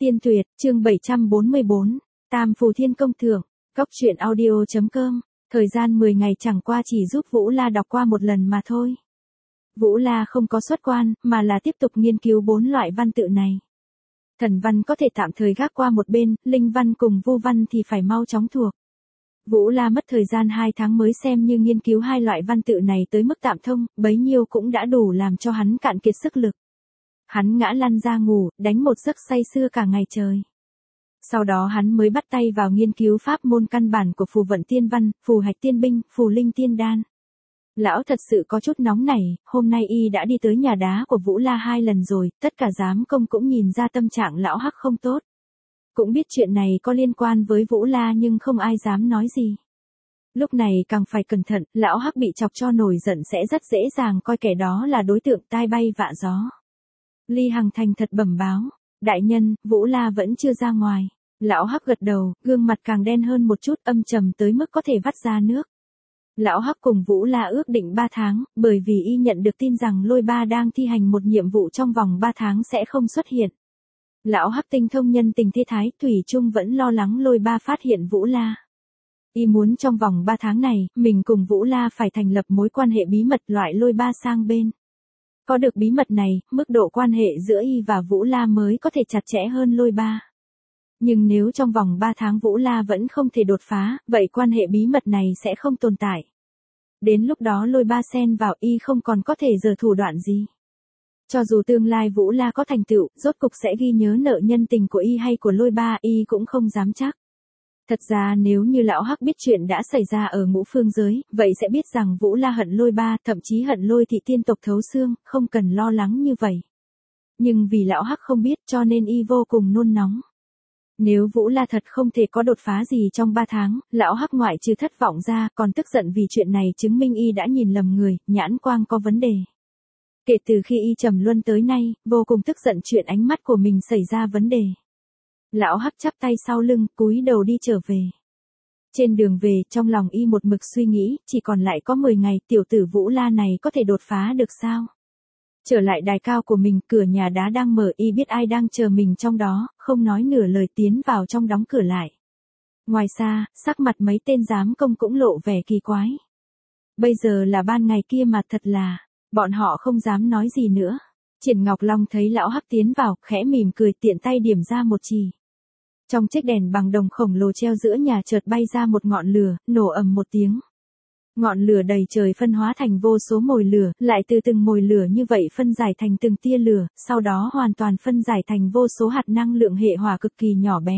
Tiên Tuyệt, chương 744, Tam Phù Thiên Công Thưởng, Cóc truyện audio.com, thời gian 10 ngày chẳng qua chỉ giúp Vũ La đọc qua một lần mà thôi. Vũ La không có xuất quan, mà là tiếp tục nghiên cứu 4 loại văn tự này. Thần văn có thể tạm thời gác qua một bên, linh văn cùng vu văn thì phải mau chóng thuộc. Vũ La mất thời gian 2 tháng mới xem như nghiên cứu 2 loại văn tự này tới mức tạm thông, bấy nhiêu cũng đã đủ làm cho hắn cạn kiệt sức lực. Hắn ngã lăn ra ngủ, đánh một giấc say sưa cả ngày trời. Sau đó hắn mới bắt tay vào nghiên cứu pháp môn căn bản của phù vận tiên văn, phù hạch tiên binh, phù linh tiên đan. Lão thật sự có chút nóng nảy, hôm nay y đã đi tới nhà đá của Vũ La 2 lần rồi, tất cả giám công cũng nhìn ra tâm trạng lão Hắc không tốt. Cũng biết chuyện này có liên quan với Vũ La nhưng không ai dám nói gì. Lúc này càng phải cẩn thận, lão Hắc bị chọc cho nổi giận sẽ rất dễ dàng coi kẻ đó là đối tượng tai bay vạ gió. Ly Hằng thành thật bẩm báo, đại nhân, Vũ La vẫn chưa ra ngoài. Lão Hắc gật đầu, gương mặt càng đen hơn một chút, âm trầm tới mức có thể vắt ra nước. Lão Hắc cùng Vũ La ước định 3 tháng, bởi vì y nhận được tin rằng Lôi Ba đang thi hành một nhiệm vụ trong vòng 3 tháng sẽ không xuất hiện. Lão Hắc tinh thông nhân tình thế thái, thủy chung vẫn lo lắng Lôi Ba phát hiện Vũ La. Y muốn trong vòng 3 tháng này, mình cùng Vũ La phải thành lập mối quan hệ bí mật loại Lôi Ba sang bên. Có được bí mật này, mức độ quan hệ giữa y và Vũ La mới có thể chặt chẽ hơn Lôi Ba. Nhưng nếu trong vòng 3 tháng Vũ La vẫn không thể đột phá, vậy quan hệ bí mật này sẽ không tồn tại. Đến lúc đó Lôi Ba xen vào y không còn có thể giở thủ đoạn gì. Cho dù tương lai Vũ La có thành tựu, rốt cục sẽ ghi nhớ nợ nhân tình của y hay của Lôi Ba, y cũng không dám chắc. Thật ra nếu như lão Hắc biết chuyện đã xảy ra ở Ngũ Phương giới, vậy sẽ biết rằng Vũ La hận Lôi Ba, thậm chí hận Lôi thị tiên tộc thấu xương, không cần lo lắng như vậy. Nhưng vì lão Hắc không biết cho nên y vô cùng nôn nóng. Nếu Vũ La thật không thể có đột phá gì trong 3 tháng, lão Hắc ngoại trừ thất vọng ra còn tức giận vì chuyện này chứng minh y đã nhìn lầm người, nhãn quang có vấn đề. Kể từ khi y trầm luân tới nay, vô cùng tức giận chuyện ánh mắt của mình xảy ra vấn đề. Lão Hắc chắp tay sau lưng, cúi đầu đi trở về. Trên đường về, trong lòng y một mực suy nghĩ, chỉ còn lại có 10 ngày, tiểu tử Vũ La này có thể đột phá được sao? Trở lại đài cao của mình, cửa nhà đá đang mở, y biết ai đang chờ mình trong đó, không nói nửa lời tiến vào trong đóng cửa lại. Ngoài xa, sắc mặt mấy tên giám công cũng lộ vẻ kỳ quái. Bây giờ là ban ngày kia mà thật là, bọn họ không dám nói gì nữa. Triển Ngọc Long thấy lão Hắc tiến vào, khẽ mỉm cười tiện tay điểm ra một chỉ. Trong chiếc đèn bằng đồng khổng lồ treo giữa nhà chợt bay ra một ngọn lửa, nổ ầm một tiếng. Ngọn lửa đầy trời phân hóa thành vô số mồi lửa, lại từ từng mồi lửa như vậy phân giải thành từng tia lửa, sau đó hoàn toàn phân giải thành vô số hạt năng lượng hệ hỏa cực kỳ nhỏ bé.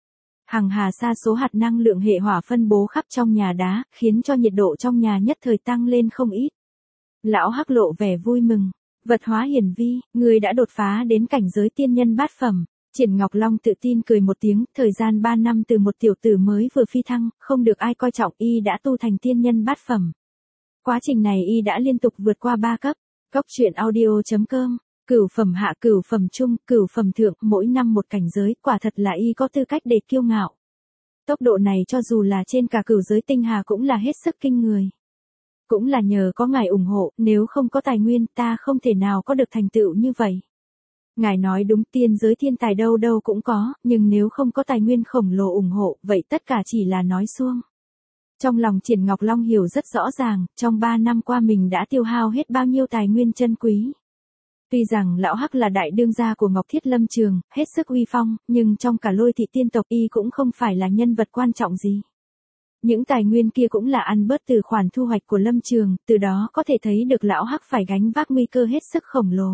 Hằng hà sa số hạt năng lượng hệ hỏa phân bố khắp trong nhà đá, khiến cho nhiệt độ trong nhà nhất thời tăng lên không ít. Lão Hắc lộ vẻ vui mừng. Vật hóa hiển vi, người đã đột phá đến cảnh giới tiên nhân bát phẩm. Triển Ngọc Long tự tin cười một tiếng, thời gian 3 năm từ một tiểu tử mới vừa phi thăng, không được ai coi trọng y đã tu thành tiên nhân bát phẩm. Quá trình này y đã liên tục vượt qua 3 cấp. Cóc truyện audio.com, cửu phẩm hạ, cửu phẩm trung, cửu phẩm thượng, mỗi năm một cảnh giới, quả thật là y có tư cách để kiêu ngạo. Tốc độ này cho dù là trên cả cửu giới tinh hà cũng là hết sức kinh người. Cũng là nhờ có ngài ủng hộ, nếu không có tài nguyên ta không thể nào có được thành tựu như vậy. Ngài nói đúng, tiên giới thiên tài đâu đâu cũng có, nhưng nếu không có tài nguyên khổng lồ ủng hộ, vậy tất cả chỉ là nói suông. Trong lòng Triển Ngọc Long hiểu rất rõ ràng, trong 3 năm qua mình đã tiêu hao hết bao nhiêu tài nguyên chân quý. Tuy rằng lão Hắc là đại đương gia của Ngọc Thiết Lâm Trường, hết sức uy phong, nhưng trong cả Lôi thị tiên tộc y cũng không phải là nhân vật quan trọng gì. Những tài nguyên kia cũng là ăn bớt từ khoản thu hoạch của Lâm Trường, từ đó có thể thấy được lão Hắc phải gánh vác nguy cơ hết sức khổng lồ.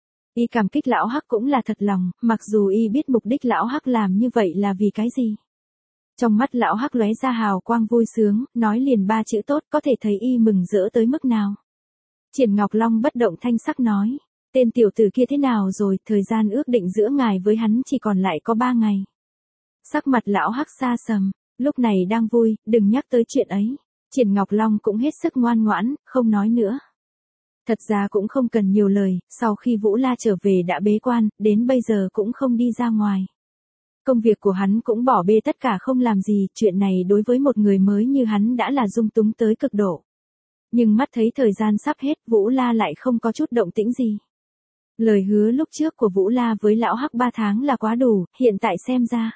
Y cảm kích lão Hắc cũng là thật lòng, mặc dù y biết mục đích lão Hắc làm như vậy là vì cái gì. Trong mắt lão Hắc lóe ra hào quang vui sướng, nói liền 3 chữ tốt, có thể thấy y mừng rỡ tới mức nào. Triển Ngọc Long bất động thanh sắc nói, tên tiểu tử kia thế nào rồi, thời gian ước định giữa ngài với hắn chỉ còn lại có 3 ngày. Sắc mặt lão Hắc xa sầm, lúc này đang vui, đừng nhắc tới chuyện ấy. Triển Ngọc Long cũng hết sức ngoan ngoãn, không nói nữa. Thật ra cũng không cần nhiều lời, sau khi Vũ La trở về đã bế quan, đến bây giờ cũng không đi ra ngoài. Công việc của hắn cũng bỏ bê tất cả không làm gì, chuyện này đối với một người mới như hắn đã là dung túng tới cực độ. Nhưng mắt thấy thời gian sắp hết, Vũ La lại không có chút động tĩnh gì. Lời hứa lúc trước của Vũ La với lão Hắc 3 tháng là quá đủ, hiện tại xem ra.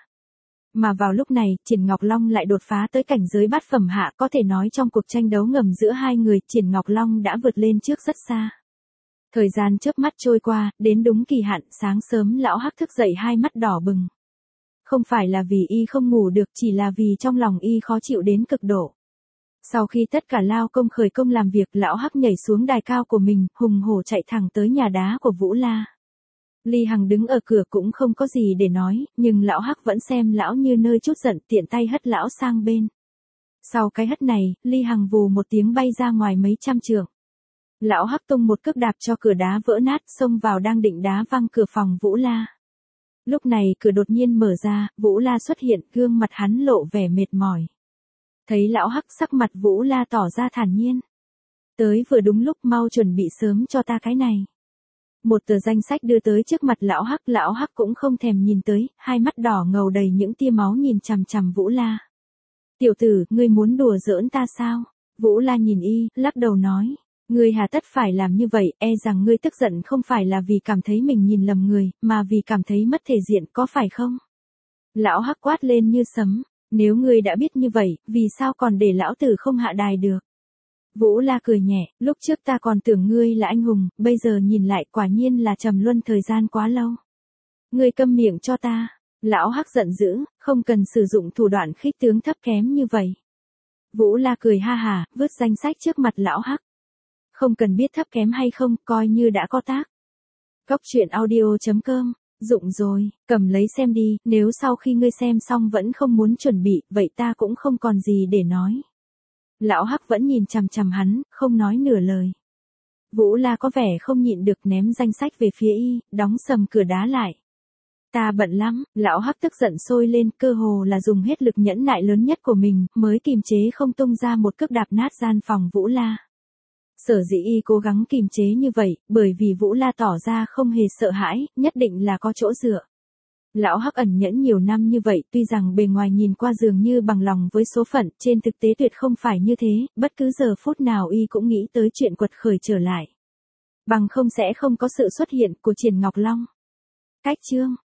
Mà vào lúc này, Triển Ngọc Long lại đột phá tới cảnh giới bát phẩm hạ, có thể nói trong cuộc tranh đấu ngầm giữa hai người, Triển Ngọc Long đã vượt lên trước rất xa. Thời gian chớp mắt trôi qua, đến đúng kỳ hạn, sáng sớm lão Hắc thức dậy hai mắt đỏ bừng. Không phải là vì y không ngủ được, chỉ là vì trong lòng y khó chịu đến cực độ. Sau khi tất cả lao công khởi công làm việc, lão Hắc nhảy xuống đài cao của mình, hùng hổ chạy thẳng tới nhà đá của Vũ La. Ly Hằng đứng ở cửa cũng không có gì để nói, nhưng lão Hắc vẫn xem lão như nơi chút giận, tiện tay hất lão sang bên. Sau cái hất này, Ly Hằng vù một tiếng bay ra ngoài mấy trăm trượng. Lão Hắc tung một cước đạp cho cửa đá vỡ nát, xông vào đang định đá văng cửa phòng Vũ La. Lúc này cửa đột nhiên mở ra, Vũ La xuất hiện, gương mặt hắn lộ vẻ mệt mỏi. Thấy lão Hắc, sắc mặt Vũ La tỏ ra thản nhiên. Tới vừa đúng lúc, mau chuẩn bị sớm cho ta cái này. Một tờ danh sách đưa tới trước mặt lão Hắc cũng không thèm nhìn tới, hai mắt đỏ ngầu đầy những tia máu nhìn chằm chằm Vũ La. Tiểu tử, ngươi muốn đùa giỡn ta sao? Vũ La nhìn y, lắc đầu nói. Ngươi hà tất phải làm như vậy, e rằng ngươi tức giận không phải là vì cảm thấy mình nhìn lầm người, mà vì cảm thấy mất thể diện, có phải không? Lão Hắc quát lên như sấm. Nếu ngươi đã biết như vậy, vì sao còn để lão tử không hạ đài được? Vũ La cười nhẹ, lúc trước ta còn tưởng ngươi là anh hùng, bây giờ nhìn lại quả nhiên là trầm luân thời gian quá lâu. Ngươi câm miệng cho ta. Lão Hắc giận dữ, không cần sử dụng thủ đoạn khích tướng thấp kém như vậy. Vũ La cười ha hà, vứt danh sách trước mặt lão Hắc. Không cần biết thấp kém hay không, coi như đã có tác. Cốc truyện audio.com. Dụng rồi, cầm lấy xem đi, nếu sau khi ngươi xem xong vẫn không muốn chuẩn bị, vậy ta cũng không còn gì để nói. Lão Hắc vẫn nhìn chằm chằm hắn, không nói nửa lời. Vũ La có vẻ không nhịn được, ném danh sách về phía y, đóng sầm cửa đá lại. Ta bận lắm, lão Hắc tức giận sôi lên, cơ hồ là dùng hết lực nhẫn nại lớn nhất của mình, mới kìm chế không tung ra một cước đạp nát gian phòng Vũ La. Sở dĩ y cố gắng kìm chế như vậy, bởi vì Vũ La tỏ ra không hề sợ hãi, nhất định là có chỗ dựa. Lão Hắc ẩn nhẫn nhiều năm như vậy, tuy rằng bề ngoài nhìn qua dường như bằng lòng với số phận, trên thực tế tuyệt không phải như thế, bất cứ giờ phút nào y cũng nghĩ tới chuyện quật khởi trở lại. Bằng không sẽ không có sự xuất hiện của Triển Ngọc Long. Cách chương